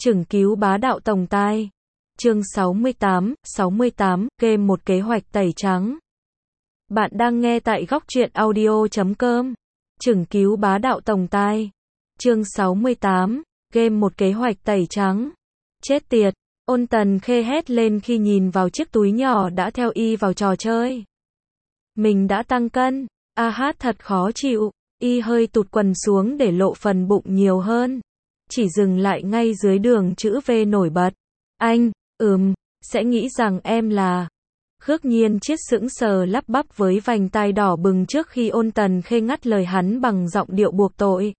Chừng cứu bá đạo tổng tài. Chương 68, game một kế hoạch tẩy trắng. Bạn đang nghe tại góc truyện audio.com. Chừng cứu bá đạo tổng tài. Chương 68, game một kế hoạch tẩy trắng. Chết tiệt, Ôn Tần Khê hét lên khi nhìn vào chiếc túi nhỏ đã theo y vào trò chơi. Mình đã tăng cân, thật khó chịu, y hơi tụt quần xuống để lộ phần bụng nhiều hơn. Chỉ dừng lại ngay dưới đường chữ V nổi bật. Anh, sẽ nghĩ rằng em là... Khước Nhiên Chiết sững sờ lắp bắp với vành tai đỏ bừng trước khi Ôn Tần Khê ngắt lời hắn bằng giọng điệu buộc tội.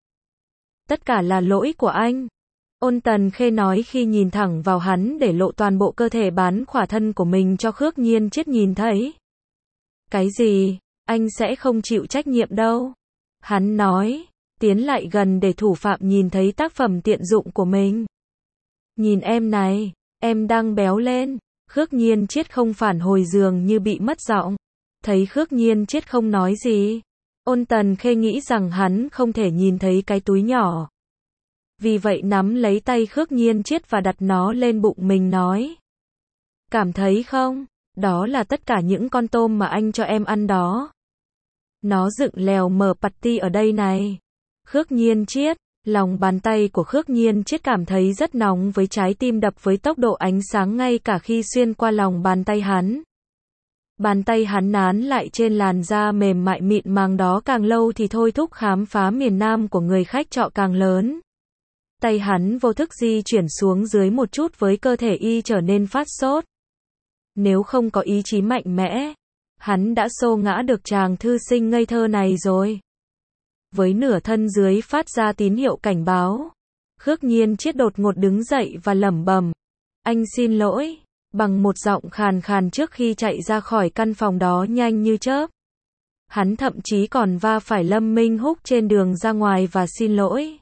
Tất cả là lỗi của anh. Ôn Tần Khê nói khi nhìn thẳng vào hắn để lộ toàn bộ cơ thể bán khỏa thân của mình cho Khước Nhiên Chiết nhìn thấy. Cái gì? Anh sẽ không chịu trách nhiệm đâu. Hắn nói, tiến lại gần để thủ phạm nhìn thấy tác phẩm tiện dụng của mình. Nhìn em này, em đang béo lên. Khước Nhiên Chiết không phản hồi dường như bị mất giọng. Thấy Khước Nhiên Chiết không nói gì, Ôn Tần Khê nghĩ rằng hắn không thể nhìn thấy cái túi nhỏ. Vì vậy nắm lấy tay Khước Nhiên Chiết và đặt nó lên bụng mình nói. Cảm thấy không? Đó là tất cả những con tôm mà anh cho em ăn đó. Nó dựng lèo mở patty ở đây này. Khước Nhiên Chiết, lòng bàn tay của Khước Nhiên Chiết cảm thấy rất nóng với trái tim đập với tốc độ ánh sáng ngay cả khi xuyên qua lòng bàn tay hắn. Bàn tay hắn nán lại trên làn da mềm mại mịn màng đó càng lâu thì thôi thúc khám phá miền Nam của người khách trọ càng lớn. Tay hắn vô thức di chuyển xuống dưới một chút với cơ thể y trở nên phát sốt. Nếu không có ý chí mạnh mẽ, hắn đã xô ngã được chàng thư sinh ngây thơ này rồi. Với nửa thân dưới phát ra tín hiệu cảnh báo, Khước Nhiên Chiết đột ngột đứng dậy và lẩm bẩm. Anh xin lỗi, bằng một giọng khàn khàn trước khi chạy ra khỏi căn phòng đó nhanh như chớp. Hắn thậm chí còn va phải Lâm Minh Húc trên đường ra ngoài và xin lỗi.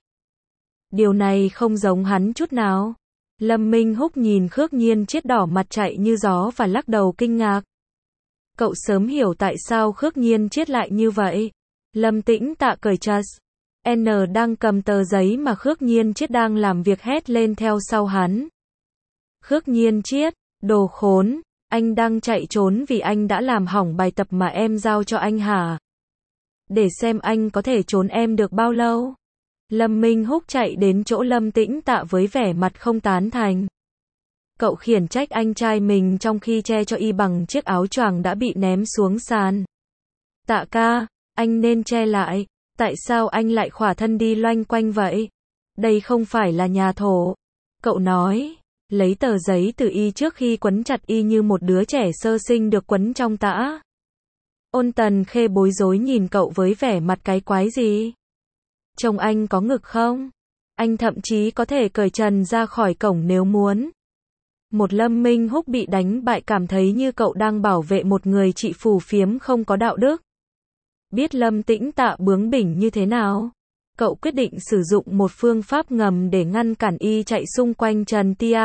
Điều này không giống hắn chút nào. Lâm Minh Húc nhìn Khước Nhiên Chiết đỏ mặt chạy như gió và lắc đầu kinh ngạc. Cậu sớm hiểu tại sao Khước Nhiên Chiết lại như vậy. Lâm Tĩnh Tạ cởi chas. N đang cầm tờ giấy mà Khước Nhiên Chiết đang làm việc hét lên theo sau hắn. Khước Nhiên Chiết, đồ khốn, anh đang chạy trốn vì anh đã làm hỏng bài tập mà em giao cho anh hả? Để xem anh có thể trốn em được bao lâu. Lâm Minh Húc chạy đến chỗ Lâm Tĩnh Tạ với vẻ mặt không tán thành. Cậu khiển trách anh trai mình trong khi che cho y bằng chiếc áo choàng đã bị ném xuống sàn. Tạ ca, anh nên che lại, tại sao anh lại khỏa thân đi loanh quanh vậy? Đây không phải là nhà thổ. Cậu nói, lấy tờ giấy từ y trước khi quấn chặt y như một đứa trẻ sơ sinh được quấn trong tã. Ôn Tần Khê bối rối nhìn cậu với vẻ mặt cái quái gì? Trông anh có ngực không? Anh thậm chí có thể cởi trần ra khỏi cổng nếu muốn. Một Lâm Minh Húc bị đánh bại cảm thấy như cậu đang bảo vệ một người chị phù phiếm không có đạo đức. Biết Lâm Tĩnh Tạ bướng bỉnh như thế nào, cậu quyết định sử dụng một phương pháp ngầm để ngăn cản y chạy xung quanh Trần Tia.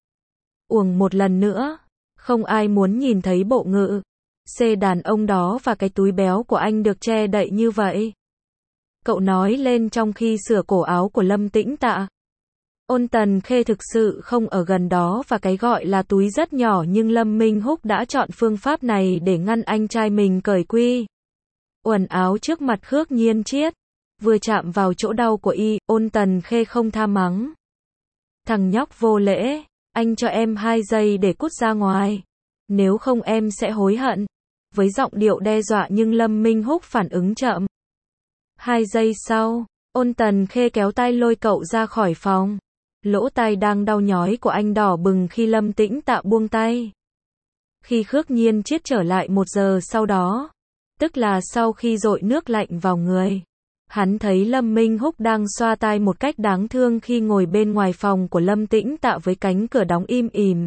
Uổng một lần nữa, không ai muốn nhìn thấy bộ ngực đàn ông đó và cái túi béo của anh được che đậy như vậy. Cậu nói lên trong khi sửa cổ áo của Lâm Tĩnh Tạ. Ôn Tần Khê thực sự không ở gần đó và cái gọi là túi rất nhỏ nhưng Lâm Minh Húc đã chọn phương pháp này để ngăn anh trai mình cởi quần áo trước mặt Khước Nhiên Chiết. Vừa chạm vào chỗ đau của y, Ôn Tần Khê không tha mắng. Thằng nhóc vô lễ, anh cho em 2 giây để cút ra ngoài. Nếu không em sẽ hối hận. Với giọng điệu đe dọa nhưng Lâm Minh Húc phản ứng chậm. 2 giây sau, Ôn Tần Khê kéo tay lôi cậu ra khỏi phòng. Lỗ tai đang đau nhói của anh đỏ bừng khi Lâm Tĩnh Tạ buông tay. Khi Khước Nhiên Chiết trở lại 1 giờ sau đó, tức là sau khi dội nước lạnh vào người, hắn thấy Lâm Minh Húc đang xoa tai một cách đáng thương khi ngồi bên ngoài phòng của Lâm Tĩnh Tạ với cánh cửa đóng im ỉm.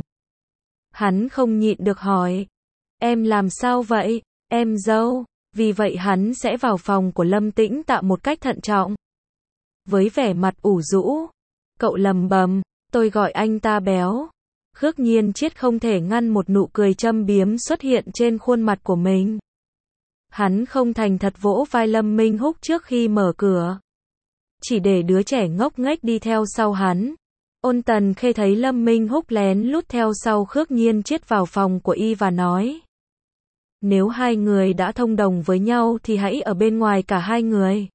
Hắn không nhịn được hỏi, em làm sao vậy, em dâu? Vì vậy hắn sẽ vào phòng của Lâm Tĩnh Tạ một cách thận trọng. Với vẻ mặt ủ rũ, cậu lầm bầm, tôi gọi anh ta béo. Khước Nhiên Chiết không thể ngăn một nụ cười châm biếm xuất hiện trên khuôn mặt của mình. Hắn không thành thật vỗ vai Lâm Minh Húc trước khi mở cửa. Chỉ để đứa trẻ ngốc nghếch đi theo sau hắn. Ôn Tần Khê thấy Lâm Minh Húc lén lút theo sau Khước Nhiên Chiết vào phòng của y và nói. Nếu hai người đã thông đồng với nhau thì hãy ở bên ngoài cả hai người.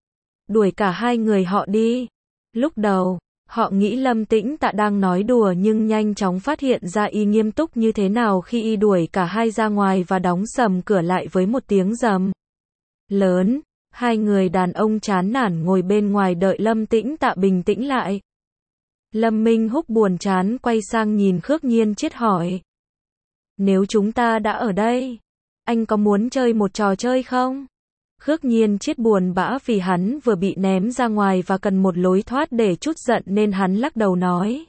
Đuổi cả hai người họ đi. Lúc đầu, họ nghĩ Lâm Tĩnh Tạ đang nói đùa nhưng nhanh chóng phát hiện ra y nghiêm túc như thế nào khi y đuổi cả hai ra ngoài và đóng sầm cửa lại với một tiếng rầm lớn. Hai người đàn ông chán nản ngồi bên ngoài đợi Lâm Tĩnh Tạ bình tĩnh lại. Lâm Minh Húc buồn chán quay sang nhìn Khước Nhiên Chiết hỏi. Nếu chúng ta đã ở đây, anh có muốn chơi một trò chơi không? Khước Nhiên Chiết buồn bã vì hắn vừa bị ném ra ngoài và cần một lối thoát để trút giận nên hắn lắc đầu nói.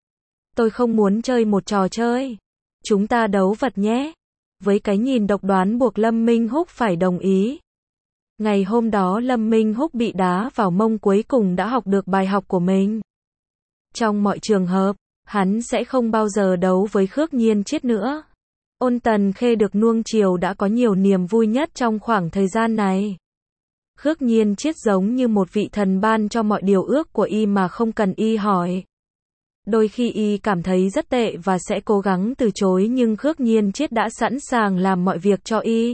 Tôi không muốn chơi một trò chơi. Chúng ta đấu vật nhé. Với cái nhìn độc đoán buộc Lâm Minh Húc phải đồng ý. Ngày hôm đó Lâm Minh Húc bị đá vào mông cuối cùng đã học được bài học của mình. Trong mọi trường hợp, hắn sẽ không bao giờ đấu với Khước Nhiên Chiết nữa. Ôn Tần Khê được nuông chiều đã có nhiều niềm vui nhất trong khoảng thời gian này. Khước Nhiên Chiết giống như một vị thần ban cho mọi điều ước của y mà không cần y hỏi. Đôi khi y cảm thấy rất tệ và sẽ cố gắng từ chối nhưng Khước Nhiên Chiết đã sẵn sàng làm mọi việc cho y.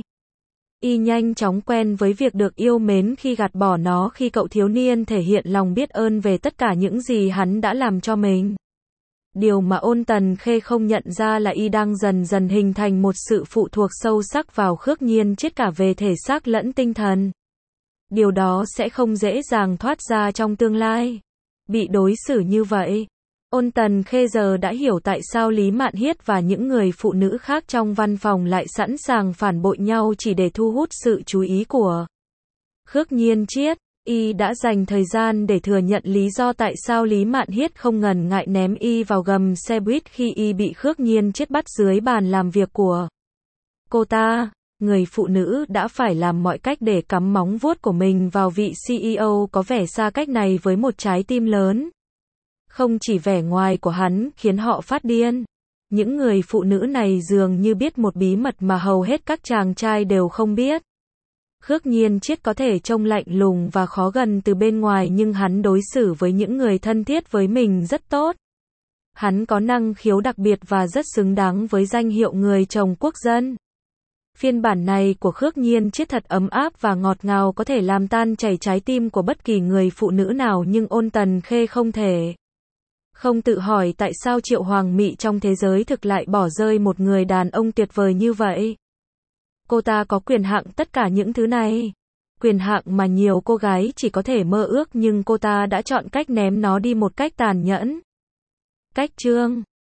Y nhanh chóng quen với việc được yêu mến khi gạt bỏ nó khi cậu thiếu niên thể hiện lòng biết ơn về tất cả những gì hắn đã làm cho mình. Điều mà Ôn Tần Khê không nhận ra là y đang dần dần hình thành một sự phụ thuộc sâu sắc vào Khước Nhiên Chiết cả về thể xác lẫn tinh thần. Điều đó sẽ không dễ dàng thoát ra trong tương lai. Bị đối xử như vậy, Ôn Tần Khê giờ đã hiểu tại sao Lý Mạn Hiết và những người phụ nữ khác trong văn phòng lại sẵn sàng phản bội nhau chỉ để thu hút sự chú ý của Khước Nhiên Chiết. Y đã dành thời gian để thừa nhận lý do tại sao Lý Mạn Hiết không ngần ngại ném y vào gầm xe buýt khi y bị Khước Nhiên Chiết bắt dưới bàn làm việc của cô ta. Người phụ nữ đã phải làm mọi cách để cắm móng vuốt của mình vào vị CEO có vẻ xa cách này với một trái tim lớn. Không chỉ vẻ ngoài của hắn khiến họ phát điên. Những người phụ nữ này dường như biết một bí mật mà hầu hết các chàng trai đều không biết. Khước Nhiên Chiết có thể trông lạnh lùng và khó gần từ bên ngoài nhưng hắn đối xử với những người thân thiết với mình rất tốt. Hắn có năng khiếu đặc biệt và rất xứng đáng với danh hiệu người chồng quốc dân. Phiên bản này của Khước Nhiên Chiết thật ấm áp và ngọt ngào có thể làm tan chảy trái tim của bất kỳ người phụ nữ nào nhưng Ôn Tần Khê không thể. Không tự hỏi tại sao Triệu Hoàng Mị trong thế giới thực lại bỏ rơi một người đàn ông tuyệt vời như vậy. Cô ta có quyền hạn tất cả những thứ này. Quyền hạn mà nhiều cô gái chỉ có thể mơ ước nhưng cô ta đã chọn cách ném nó đi một cách tàn nhẫn. Cách chương